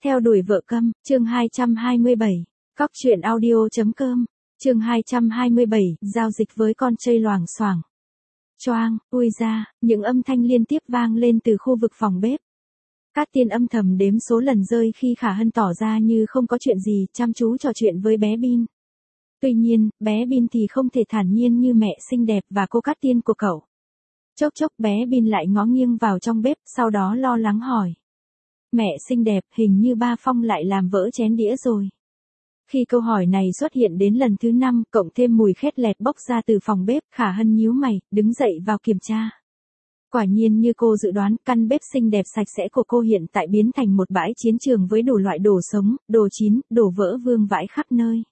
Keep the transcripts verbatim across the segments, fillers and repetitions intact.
Theo đuổi vợ câm, chương hai trăm hai mươi bảy. Cóc truyện audio.com, chương hai trăm hai mươi bảy, giao dịch với con chơi loảng xoảng. Choang, ui ra, những âm thanh liên tiếp vang lên từ khu vực phòng bếp. Cát Tiên âm thầm đếm số lần rơi khi Khả Hân tỏ ra như không có chuyện gì, chăm chú trò chuyện với bé Bin. Tuy nhiên, bé Bin thì không thể thản nhiên như mẹ xinh đẹp và cô Cát Tiên của cậu. Chốc chốc bé Bin lại ngó nghiêng vào trong bếp, sau đó lo lắng hỏi. Mẹ xinh đẹp, hình như ba Phong lại làm vỡ chén đĩa rồi. Khi câu hỏi này xuất hiện đến lần thứ năm, cộng thêm mùi khét lẹt bốc ra từ phòng bếp, Khả Hân nhíu mày, đứng dậy vào kiểm tra. Quả nhiên như cô dự đoán, căn bếp xinh đẹp sạch sẽ của cô hiện tại biến thành một bãi chiến trường với đủ loại đồ sống, đồ chín, đồ vỡ vương vãi khắp nơi.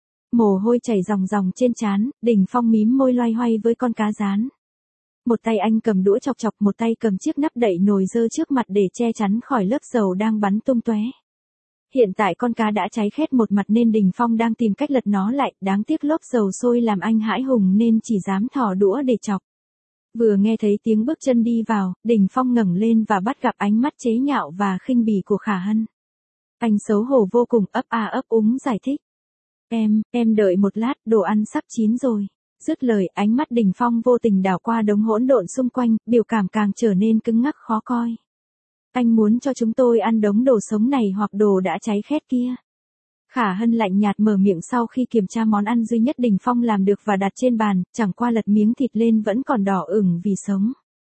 Mồ hôi chảy ròng ròng trên trán, Đình Phong mím môi loay hoay với con cá rán. Một tay anh cầm đũa chọc chọc, một tay cầm chiếc nắp đậy nồi dơ trước mặt để che chắn khỏi lớp dầu đang bắn tung tóe. Hiện tại con cá đã cháy khét một mặt nên Đình Phong đang tìm cách lật nó lại, đáng tiếc lốp dầu sôi làm anh hãi hùng nên chỉ dám thò đũa để chọc. Vừa nghe thấy tiếng bước chân đi vào, Đình Phong ngẩng lên và bắt gặp ánh mắt chế nhạo và khinh bỉ của Khả Hân. Anh xấu hổ vô cùng, ấp a ấp úng giải thích. Em, em đợi một lát, đồ ăn sắp chín rồi. Dứt lời, ánh mắt Đình Phong vô tình đảo qua đống hỗn độn xung quanh, biểu cảm càng trở nên cứng ngắc khó coi. Anh muốn cho chúng tôi ăn đống đồ sống này hoặc đồ đã cháy khét kia. Khả Hân lạnh nhạt mở miệng sau khi kiểm tra món ăn duy nhất Đình Phong làm được và đặt trên bàn, chẳng qua lật miếng thịt lên vẫn còn đỏ ửng vì sống.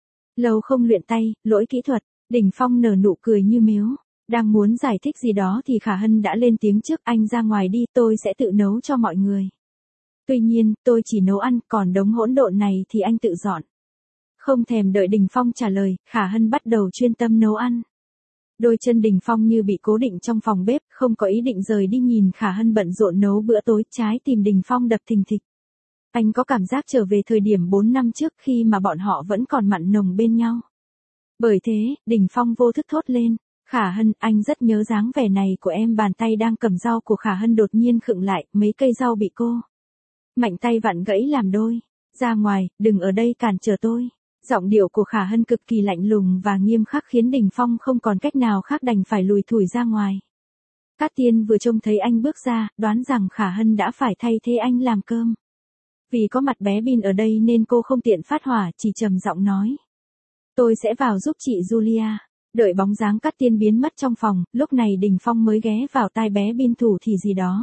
Lâu không luyện tay, lỗi kỹ thuật, Đình Phong nở nụ cười như mếu. Đang muốn giải thích gì đó thì Khả Hân đã lên tiếng trước, anh ra ngoài đi, tôi sẽ tự nấu cho mọi người. Tuy nhiên, tôi chỉ nấu ăn, còn đống hỗn độn này thì anh tự dọn. Không thèm đợi Đình Phong trả lời, Khả Hân bắt đầu chuyên tâm nấu ăn. Đôi chân Đình Phong như bị cố định trong phòng bếp, không có ý định rời đi nhìn Khả Hân bận rộn nấu bữa tối, trái tim Đình Phong đập thình thịch. Anh có cảm giác trở về thời điểm bốn năm trước khi mà bọn họ vẫn còn mặn nồng bên nhau. Bởi thế, Đình Phong vô thức thốt lên, Khả Hân, anh rất nhớ dáng vẻ này của em. Bàn tay đang cầm rau của Khả Hân đột nhiên khựng lại, mấy cây rau bị cô mạnh tay vặn gãy làm đôi. Ra ngoài, đừng ở đây cản trở tôi. Giọng điệu của Khả Hân cực kỳ lạnh lùng và nghiêm khắc khiến Đình Phong không còn cách nào khác đành phải lùi thủi ra ngoài. Cát Tiên vừa trông thấy anh bước ra, đoán rằng Khả Hân đã phải thay thế anh làm cơm. Vì có mặt bé Bin ở đây nên cô không tiện phát hỏa, chỉ trầm giọng nói. Tôi sẽ vào giúp chị Julia. Đợi bóng dáng Cát Tiên biến mất trong phòng, lúc này Đình Phong mới ghé vào tai bé Bin thủ thì gì đó.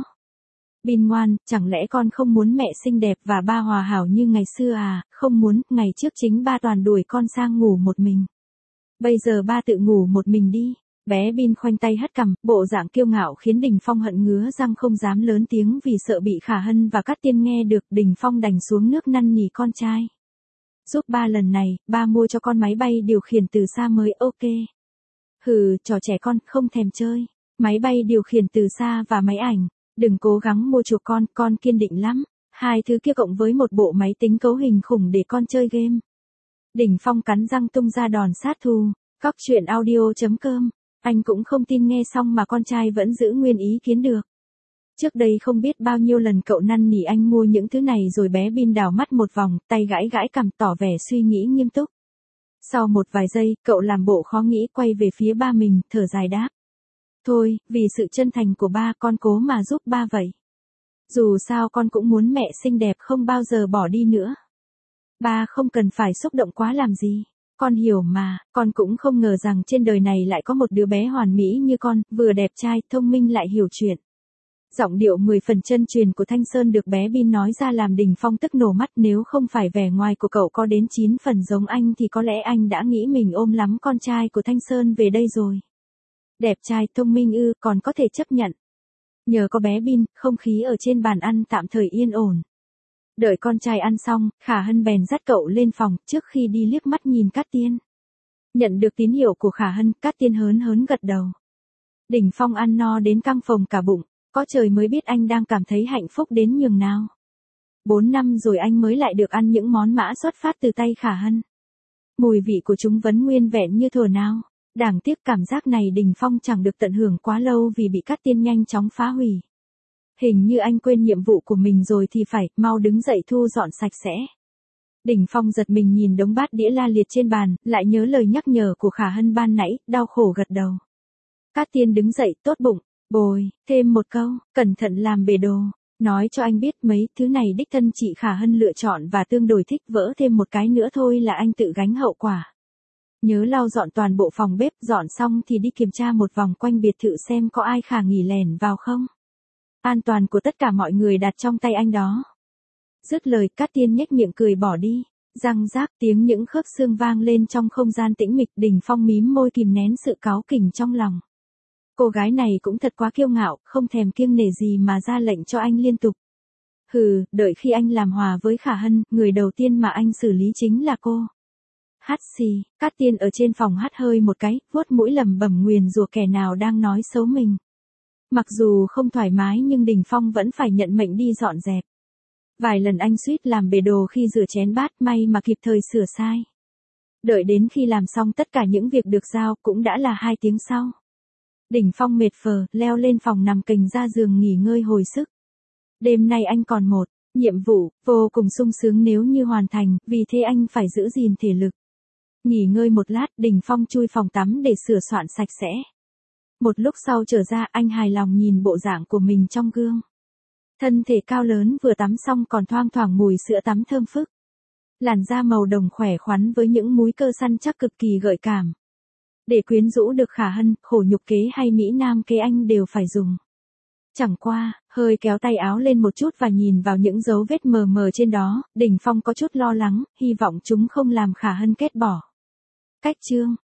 Bin ngoan, chẳng lẽ con không muốn mẹ xinh đẹp và ba hòa hảo như ngày xưa à? Không muốn, ngày trước chính ba toàn đuổi con sang ngủ một mình. Bây giờ ba tự ngủ một mình đi. Bé Bin khoanh tay hất cằm, bộ dạng kiêu ngạo khiến Đình Phong hận ngứa răng không dám lớn tiếng vì sợ bị Khả Hân và Cát Tiên nghe được. Đình Phong đành xuống nước năn nỉ con trai. Giúp ba lần này, ba mua cho con máy bay điều khiển từ xa mới ok. Hừ, trò trẻ con, không thèm chơi. Máy bay điều khiển từ xa và máy ảnh. Đừng cố gắng mua chuộc con, con kiên định lắm. Hai thứ kia cộng với một bộ máy tính cấu hình khủng để con chơi game. Đình Phong cắn răng tung ra đòn sát thủ. Cóc truyện audio.com. Anh cũng không tin nghe xong mà con trai vẫn giữ nguyên ý kiến được. Trước đây không biết bao nhiêu lần cậu năn nỉ anh mua những thứ này rồi bé Bin đảo mắt một vòng, tay gãi gãi cằm tỏ vẻ suy nghĩ nghiêm túc. Sau một vài giây, cậu làm bộ khó nghĩ quay về phía ba mình, thở dài đáp. Thôi, vì sự chân thành của ba con cố mà giúp ba vậy. Dù sao con cũng muốn mẹ xinh đẹp không bao giờ bỏ đi nữa. Ba không cần phải xúc động quá làm gì. Con hiểu mà, con cũng không ngờ rằng trên đời này lại có một đứa bé hoàn mỹ như con, vừa đẹp trai, thông minh lại hiểu chuyện. Giọng điệu mười phần chân truyền của Thanh Sơn được bé Bin nói ra làm Đình Phong tức nổ mắt, nếu không phải vẻ ngoài của cậu có đến chín phần giống anh thì có lẽ anh đã nghĩ mình ôm lắm con trai của Thanh Sơn về đây rồi. Đẹp trai, thông minh ư, còn có thể chấp nhận. Nhờ có bé Bin, không khí ở trên bàn ăn tạm thời yên ổn. Đợi con trai ăn xong, Khả Hân bèn dắt cậu lên phòng, trước khi đi liếc mắt nhìn Cát Tiên. Nhận được tín hiệu của Khả Hân, Cát Tiên hớn hớn gật đầu. Đình Phong ăn no đến căng phồng cả bụng, có trời mới biết anh đang cảm thấy hạnh phúc đến nhường nào. Bốn năm rồi anh mới lại được ăn những món mã xuất phát từ tay Khả Hân. Mùi vị của chúng vẫn nguyên vẹn như thuở nào. Đáng tiếc cảm giác này Đình Phong chẳng được tận hưởng quá lâu vì bị Cát Tiên nhanh chóng phá hủy. Hình như anh quên nhiệm vụ của mình rồi thì phải, mau đứng dậy thu dọn sạch sẽ. Đình Phong giật mình nhìn đống bát đĩa la liệt trên bàn, lại nhớ lời nhắc nhở của Khả Hân ban nãy, đau khổ gật đầu. Cát Tiên đứng dậy tốt bụng, bồi, thêm một câu, cẩn thận làm bể đồ. Nói cho anh biết mấy thứ này đích thân chị Khả Hân lựa chọn và tương đối thích, vỡ thêm một cái nữa thôi là anh tự gánh hậu quả. Nhớ lau dọn toàn bộ phòng bếp, dọn xong thì đi kiểm tra một vòng quanh biệt thự xem có ai khả nghỉ lẻn vào không. An toàn của tất cả mọi người đặt trong tay anh đó. Dứt lời, Cát Tiên nhếch miệng cười bỏ đi. Răng rác tiếng những khớp xương vang lên trong không gian tĩnh mịch. Đình Phong mím môi kìm nén sự cáu kỉnh trong lòng. Cô gái này cũng thật quá kiêu ngạo, không thèm kiêng nể gì mà ra lệnh cho anh liên tục. Hừ, đợi khi anh làm hòa với Khả Hân, người đầu tiên mà anh xử lý chính là cô. Hắt xì, Cát Tiên ở trên phòng hắt hơi một cái, vuốt mũi lẩm bẩm nguyền rủa kẻ nào đang nói xấu mình. Mặc dù không thoải mái nhưng Đình Phong vẫn phải nhận mệnh đi dọn dẹp. Vài lần anh suýt làm bể đồ khi rửa chén bát, may mà kịp thời sửa sai. Đợi đến khi làm xong tất cả những việc được giao cũng đã là hai tiếng sau. Đình Phong mệt phờ, leo lên phòng nằm kềnh ra giường nghỉ ngơi hồi sức. Đêm nay anh còn một nhiệm vụ, vô cùng sung sướng nếu như hoàn thành, vì thế anh phải giữ gìn thể lực. Nghỉ ngơi một lát, Đình Phong chui phòng tắm để sửa soạn sạch sẽ. Một lúc sau trở ra, anh hài lòng nhìn bộ dạng của mình trong gương. Thân thể cao lớn vừa tắm xong còn thoang thoảng mùi sữa tắm thơm phức. Làn da màu đồng khỏe khoắn với những múi cơ săn chắc cực kỳ gợi cảm. Để quyến rũ được Khả Hân, khổ nhục kế hay mỹ nam kế anh đều phải dùng. Chẳng qua, hơi kéo tay áo lên một chút và nhìn vào những dấu vết mờ mờ trên đó, Đình Phong có chút lo lắng, hy vọng chúng không làm Khả Hân kết bỏ. Cách chương